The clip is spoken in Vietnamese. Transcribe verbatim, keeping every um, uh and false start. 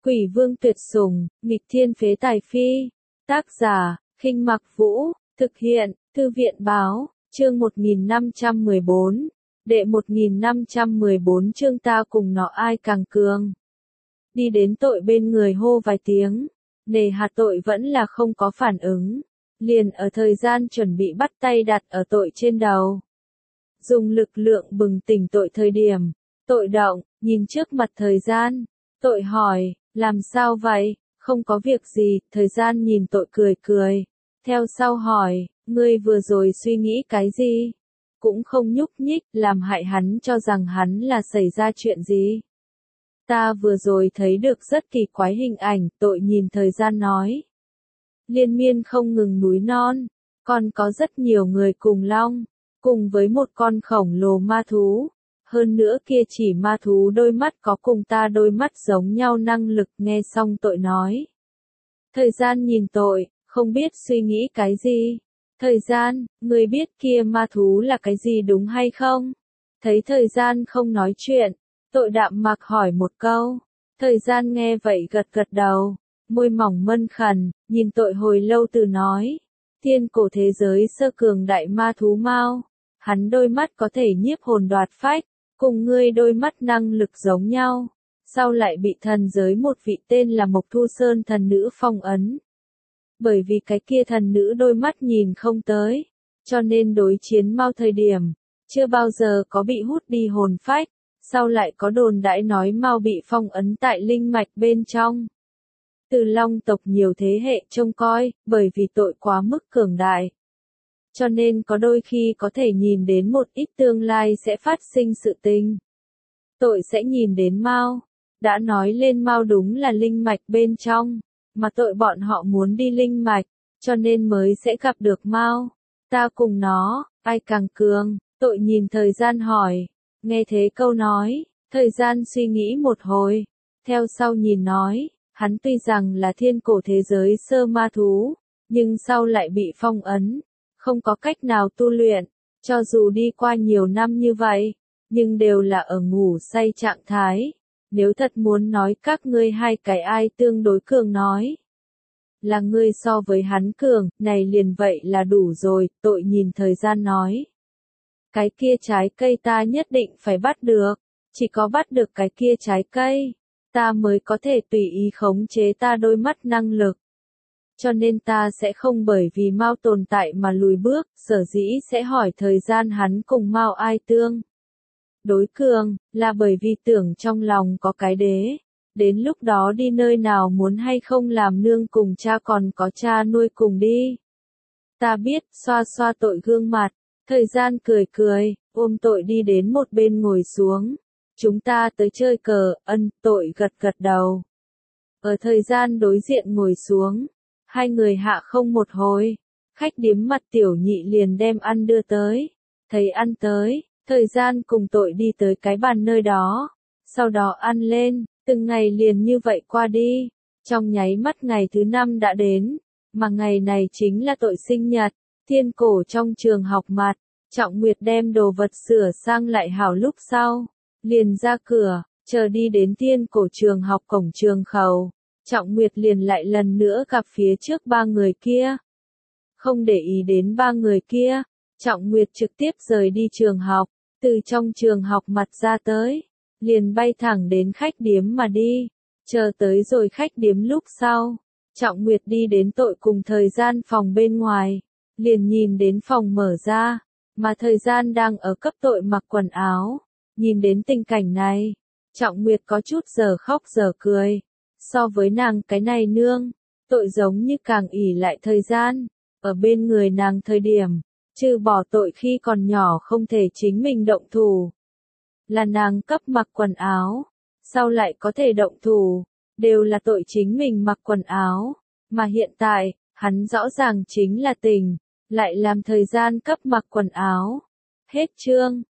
Quỷ vương tuyệt sủng, nghịch thiên phế tài phi. Tác giả, Khinh Mặc Vũ, thực hiện, Thư viện báo, chương một nghìn năm trăm mười bốn. Đệ một nghìn năm trăm mười bốn chương ta cùng nó ai càng cường. Đi đến tội bên người hô vài tiếng, nề hà tội vẫn là không có phản ứng. Liền ở thời gian chuẩn bị bắt tay đặt ở tội trên đầu. Dùng lực lượng bừng tỉnh tội thời điểm, tội động, nhìn trước mặt thời gian, tội hỏi, làm sao vậy, không có việc gì, thời gian nhìn tội cười cười. Theo sau hỏi, ngươi vừa rồi suy nghĩ cái gì? Cũng không nhúc nhích, làm hại hắn cho rằng hắn là xảy ra chuyện gì. Ta vừa rồi thấy được rất kỳ quái hình ảnh, tội nhìn thời gian nói. Liên miên không ngừng núi non, còn có rất nhiều người cùng long, cùng với một con khổng lồ ma thú. Hơn nữa kia chỉ ma thú đôi mắt có cùng ta đôi mắt giống nhau năng lực, nghe xong tội nói. Thời gian nhìn tội, không biết suy nghĩ cái gì. Thời gian, ngươi biết kia ma thú là cái gì đúng hay không? Thấy thời gian không nói chuyện, tội đạm mạc hỏi một câu. Thời gian nghe vậy gật gật đầu, môi mỏng mân khẩn, nhìn tội hồi lâu từ nói. Thiên cổ thế giới sơ cường đại ma thú Mao, hắn đôi mắt có thể nhiếp hồn đoạt phách, cùng ngươi đôi mắt năng lực giống nhau. Sau lại bị thần giới một vị tên là Mộc Thu Sơn thần nữ phong ấn. Bởi vì cái kia thần nữ đôi mắt nhìn không tới, cho nên đối chiến Mao thời điểm, chưa bao giờ có bị hút đi hồn phách, sau lại có đồn đãi nói Mao bị phong ấn tại linh mạch bên trong. Từ Long tộc nhiều thế hệ trông coi, bởi vì tội quá mức cường đại. Cho nên có đôi khi có thể nhìn đến một ít tương lai sẽ phát sinh sự tình. Tội sẽ nhìn đến Mao, đã nói lên Mao đúng là linh mạch bên trong. Mà tội bọn họ muốn đi linh mạch, cho nên mới sẽ gặp được Mao. Ta cùng nó, ai càng cường, tội nhìn thời gian hỏi. Nghe thế câu nói, thời gian suy nghĩ một hồi. Theo sau nhìn nói, hắn tuy rằng là thiên cổ thế giới sơ ma thú, nhưng sau lại bị phong ấn, không có cách nào tu luyện. Cho dù đi qua nhiều năm như vậy, nhưng đều là ở ngủ say trạng thái. Nếu thật muốn nói các ngươi hai cái ai tương đối cường nói, là ngươi so với hắn cường, này liền vậy là đủ rồi, tội nhìn thời gian nói. Cái kia trái cây ta nhất định phải bắt được, chỉ có bắt được cái kia trái cây, ta mới có thể tùy ý khống chế ta đôi mắt năng lực. Cho nên ta sẽ không bởi vì Mao tồn tại mà lùi bước, sở dĩ sẽ hỏi thời gian hắn cùng Mao ai tương. Đối cường, là bởi vì tưởng trong lòng có cái đế, đến lúc đó đi nơi nào muốn hay không làm nương cùng cha còn có cha nuôi cùng đi. Ta biết, xoa xoa tội gương mặt, thời gian cười cười, ôm tội đi đến một bên ngồi xuống. Chúng ta tới chơi cờ, ân, tội gật gật đầu. Ở thời gian đối diện ngồi xuống, hai người hạ không một hồi, khách điếm mặt tiểu nhị liền đem ăn đưa tới, thấy ăn tới. Thời gian cùng tội đi tới cái bàn nơi đó, sau đó ăn lên, từng ngày liền như vậy qua đi, trong nháy mắt ngày thứ năm đã đến, mà ngày này chính là tội sinh nhật, thiên cổ trong trường học mặt, Trọng Nguyệt đem đồ vật sửa sang lại hảo lúc sau, liền ra cửa, chờ đi đến thiên cổ trường học cổng trường khẩu, Trọng Nguyệt liền lại lần nữa gặp phía trước ba người kia. Không để ý đến ba người kia, Trọng Nguyệt trực tiếp rời đi trường học, từ trong trường học mặt ra tới, liền bay thẳng đến khách điếm mà đi, chờ tới rồi khách điếm lúc sau, Trọng Nguyệt đi đến tội cùng thời gian phòng bên ngoài, liền nhìn đến phòng mở ra, mà thời gian đang ở cấp tội mặc quần áo, nhìn đến tình cảnh này, Trọng Nguyệt có chút giờ khóc giờ cười, so với nàng cái này nương, tội giống như càng ỷ lại thời gian, ở bên người nàng thời điểm. Trừ bỏ tội khi còn nhỏ không thể chính mình động thủ. Là nàng cấp mặc quần áo, sau lại có thể động thủ, đều là tội chính mình mặc quần áo. Mà hiện tại, hắn rõ ràng chính là tình, lại làm thời gian cấp mặc quần áo. Hết chương.